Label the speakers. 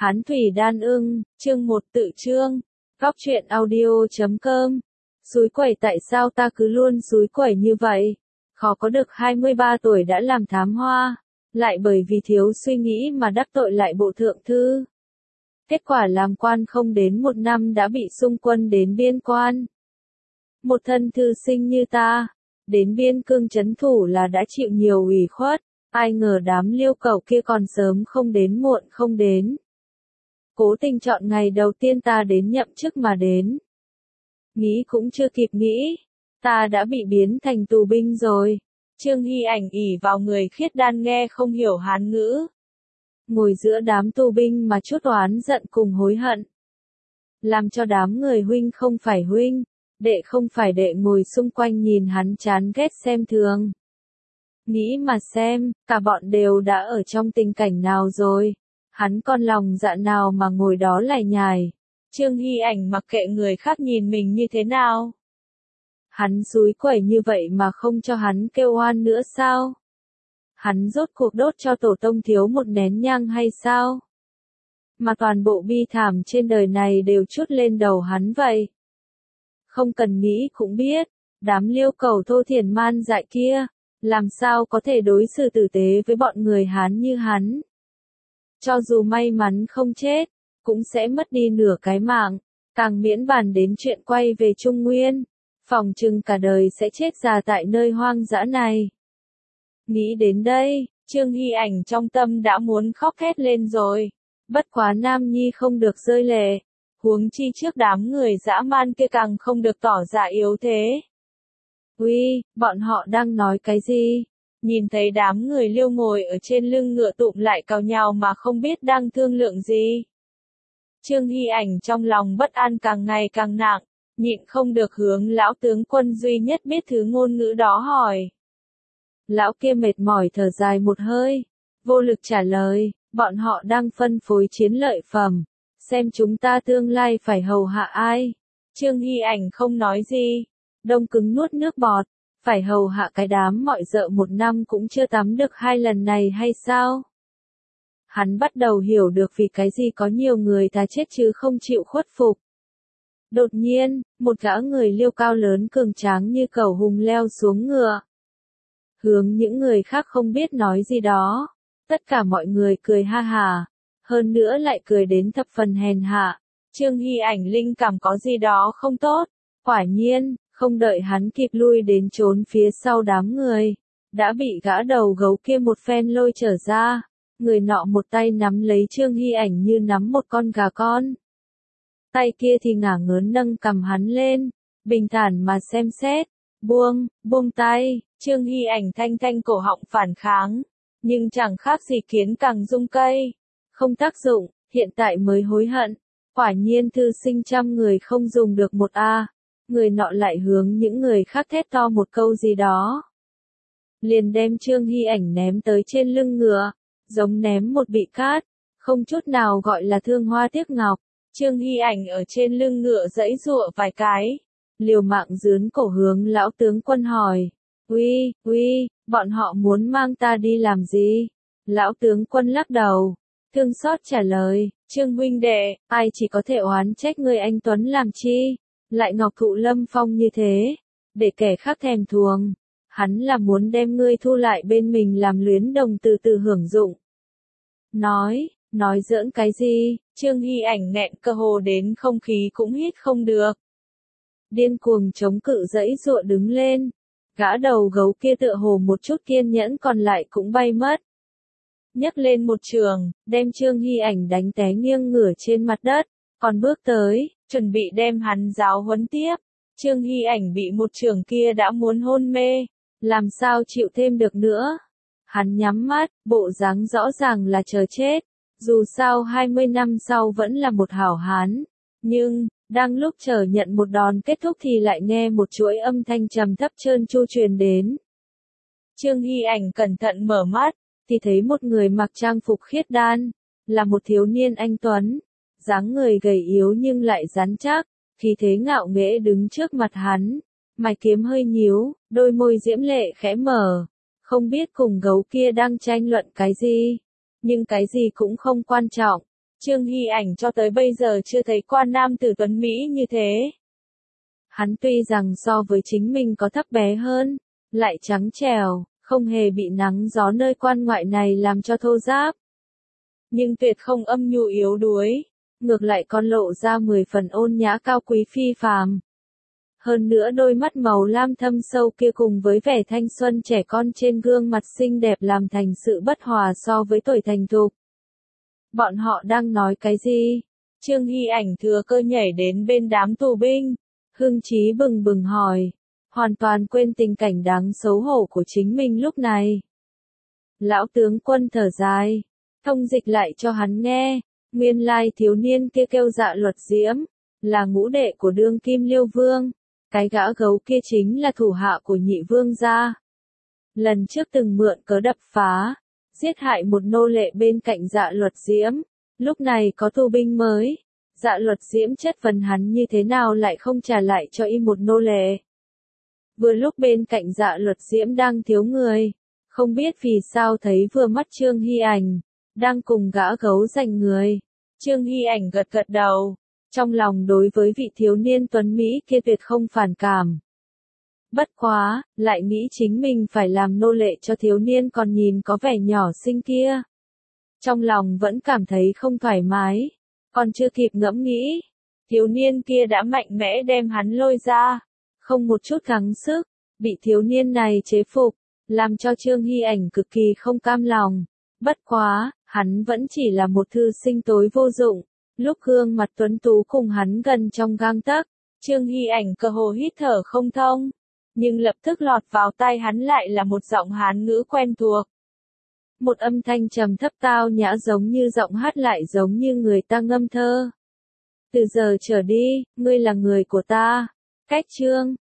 Speaker 1: Hán thủy đan ưng, chương 1 tự chương. Góc truyện audio.com. Xúi quẩy tại sao ta cứ luôn xúi quẩy như vậy? Khó có được 23 tuổi đã làm thám hoa, lại bởi vì thiếu suy nghĩ mà đắc tội lại bộ thượng thư. Kết quả làm quan không đến 1 năm đã bị xung quân đến biên quan. Một thân thư sinh như ta, đến biên cương trấn thủ là đã chịu nhiều ủy khuất, ai ngờ đám liêu cẩu kia còn sớm không đến muộn không đến. Cố tình chọn ngày đầu tiên ta đến nhậm chức mà đến. Nghĩ cũng chưa kịp nghĩ, ta đã bị biến thành tù binh rồi.
Speaker 2: Trương Hy Ảnh ỷ vào người khiết đan nghe không hiểu Hán ngữ.
Speaker 1: Ngồi giữa đám tù binh mà chút oán giận cùng hối hận. Làm cho đám người huynh không phải huynh, đệ không phải đệ ngồi xung quanh nhìn hắn chán ghét xem thường. Nghĩ mà xem, cả bọn đều đã ở trong tình cảnh nào rồi. Hắn còn lòng dạ nào mà ngồi đó lải nhải.
Speaker 2: Trương Hy Ảnh mặc kệ người khác nhìn mình như thế nào.
Speaker 1: Hắn xúi quẩy như vậy mà không cho hắn kêu oan nữa sao? Hắn rốt cuộc đốt cho tổ tông thiếu một nén nhang hay sao? Mà toàn bộ bi thảm trên đời này đều trút lên đầu hắn vậy. Không cần nghĩ cũng biết, đám liêu cẩu thô thiển man dại kia, làm sao có thể đối xử tử tế với bọn người Hán như hắn. Cho dù may mắn không chết, cũng sẽ mất đi nửa cái mạng, càng miễn bàn đến chuyện quay về Trung Nguyên, phòng chừng cả đời sẽ chết già tại nơi hoang dã này. Nghĩ đến đây,
Speaker 2: Trương Hy Ảnh trong tâm đã muốn khóc thét lên rồi.
Speaker 1: Bất quá Nam Nhi không được rơi lệ,
Speaker 2: huống chi trước đám người dã man kia càng không được tỏ ra yếu thế.
Speaker 1: Uy, bọn họ đang nói cái gì?
Speaker 2: Nhìn thấy đám người liêu ngồi ở trên lưng ngựa tụm lại cào nhào mà không biết đang thương lượng gì. Trương Hy Ảnh trong lòng bất an càng ngày càng nặng, nhịn không được hướng lão tướng quân duy nhất biết thứ ngôn ngữ đó hỏi.
Speaker 1: Lão kia mệt mỏi thở dài một hơi, vô lực trả lời, bọn họ đang phân phối chiến lợi phẩm, xem chúng ta tương lai phải hầu hạ ai.
Speaker 2: Trương Hy Ảnh không nói gì,
Speaker 1: đông cứng nuốt nước bọt, phải hầu hạ cái đám mọi dợ 1 năm cũng chưa tắm được 2 lần này hay sao? Hắn bắt đầu hiểu được vì cái gì có nhiều người ta chết chứ không chịu khuất phục. Đột nhiên, một gã người liêu cao lớn cường tráng như cẩu hùng leo xuống ngựa. Hướng những người khác không biết nói gì đó. Tất cả mọi người cười ha hà. Hơn nữa lại cười đến thập phần hèn hạ.
Speaker 2: Trương Hy Ảnh linh cảm có gì đó không tốt.
Speaker 1: Quả nhiên, không đợi hắn kịp lui đến trốn phía sau đám người. Đã bị gã đầu gấu kia một phen lôi trở ra. Người nọ một tay nắm lấy Trương Hy Ảnh như nắm một con gà con. Tay kia thì ngả ngớn nâng cầm hắn lên, bình thản mà xem xét, buông tay.
Speaker 2: Trương Hy Ảnh thanh thanh cổ họng phản kháng, nhưng chẳng khác gì kiến càng rung cây.
Speaker 1: Không tác dụng, hiện tại mới hối hận. Quả nhiên thư sinh 100 người không dùng được một a. Người nọ lại hướng những người khác thét to một câu gì đó. Liền đem Trương Hy Ảnh ném tới trên lưng ngựa, giống ném một bị cát, không chút nào gọi là thương hoa tiếc ngọc.
Speaker 2: Trương Hy Ảnh ở trên lưng ngựa giãy giụa vài cái,
Speaker 1: liều mạng dướn cổ hướng lão tướng quân hỏi. Uy, bọn họ muốn mang ta đi làm gì? Lão tướng quân lắc đầu, thương xót trả lời,
Speaker 2: Trương huynh đệ,
Speaker 1: ai chỉ có thể oán trách người anh Tuấn làm chi? Lại ngọc thụ lâm phong như thế, để kẻ khác thèm thuồng. Hắn là muốn đem ngươi thu lại bên mình làm luyến đồng từ từ hưởng dụng. Nói giỡn cái gì?
Speaker 2: Trương Hy Ảnh nghẹn cơ hồ đến không khí cũng hít không được.
Speaker 1: Điên cuồng chống cự giãy giụa đứng lên. Gã đầu gấu kia tựa hồ một chút kiên nhẫn còn lại cũng bay mất.
Speaker 2: Nhấc lên một trường,
Speaker 1: đem Trương Hy Ảnh đánh té nghiêng ngửa trên mặt đất, còn bước tới,
Speaker 2: chuẩn bị đem hắn giáo huấn tiếp. Trương Hy Ảnh bị một trường kia đã muốn hôn mê,
Speaker 1: làm sao chịu thêm được nữa. Hắn nhắm mắt, bộ dáng rõ ràng là chờ chết. Dù sao 20 năm sau vẫn là một hảo hán, nhưng, đang lúc chờ nhận một đòn kết thúc thì lại nghe một chuỗi âm thanh trầm thấp trơn tru truyền đến.
Speaker 2: Trương Hy Ảnh cẩn thận mở mắt,
Speaker 1: thì thấy một người mặc trang phục khiết đan, là một thiếu niên anh tuấn, dáng người gầy yếu nhưng lại rắn chắc, khí thế ngạo nghễ đứng trước mặt hắn, mày kiếm hơi nhíu, đôi môi diễm lệ khẽ mở, không biết cùng gấu kia đang tranh luận cái gì. Nhưng cái gì cũng không quan trọng,
Speaker 2: Trương Hy Ảnh cho tới bây giờ chưa thấy qua nam tử tuấn Mỹ như thế.
Speaker 1: Hắn tuy rằng so với chính mình có thấp bé hơn, lại trắng trẻo, không hề bị nắng gió nơi quan ngoại này làm cho thô ráp.
Speaker 2: Nhưng tuyệt không âm nhu yếu đuối,
Speaker 1: ngược lại còn lộ ra 10 phần ôn nhã cao quý phi phàm. Hơn nữa đôi mắt màu lam thâm sâu kia cùng với vẻ thanh xuân trẻ con trên gương mặt xinh đẹp làm thành sự bất hòa so với tuổi thành thục. Bọn họ đang nói cái gì?
Speaker 2: Trương Hy Ảnh thừa cơ nhảy đến bên đám tù binh.
Speaker 1: Hưng trí bừng bừng hỏi, hoàn toàn quên tình cảnh đáng xấu hổ của chính mình lúc này. Lão tướng quân thở dài, thông dịch lại cho hắn nghe, nguyên lai thiếu niên kia kêu Dạ Luật Diễm, là ngũ đệ của đương kim Liêu Vương, cái gã gấu kia chính là thủ hạ của nhị vương gia. Lần trước từng mượn cớ đập phá, giết hại một nô lệ bên cạnh Dạ Luật Diễm, lúc này có tù binh mới. Dạ Luật Diễm chất vấn hắn như thế nào lại không trả lại cho y một nô lệ. Vừa lúc bên cạnh Dạ Luật Diễm đang thiếu người, không biết vì sao thấy vừa mắt Trương Hy Ảnh, đang cùng gã gấu giành người.
Speaker 2: Trương Hy Ảnh gật gật đầu,
Speaker 1: trong lòng đối với vị thiếu niên tuấn Mỹ kia tuyệt không phản cảm. Bất quá, lại nghĩ chính mình phải làm nô lệ cho thiếu niên còn nhìn có vẻ nhỏ xinh kia. Trong lòng vẫn cảm thấy không thoải mái. Còn chưa kịp ngẫm nghĩ,
Speaker 2: thiếu niên kia đã mạnh mẽ đem hắn lôi ra,
Speaker 1: không một chút gắng sức, bị thiếu niên này chế phục, làm cho Trương Hy Ảnh cực kỳ không cam lòng. Bất quá, hắn vẫn chỉ là một thư sinh tối vô dụng, lúc gương mặt tuấn tú cùng hắn gần trong gang tấc,
Speaker 2: Trương Hy Ảnh cơ hồ hít thở không thông, nhưng lập tức lọt vào tai hắn lại là một giọng Hán ngữ quen thuộc.
Speaker 1: Một âm thanh trầm thấp tao nhã giống như giọng hát lại giống như người ta ngâm thơ. Từ giờ trở đi, ngươi là người của ta. Cách Trương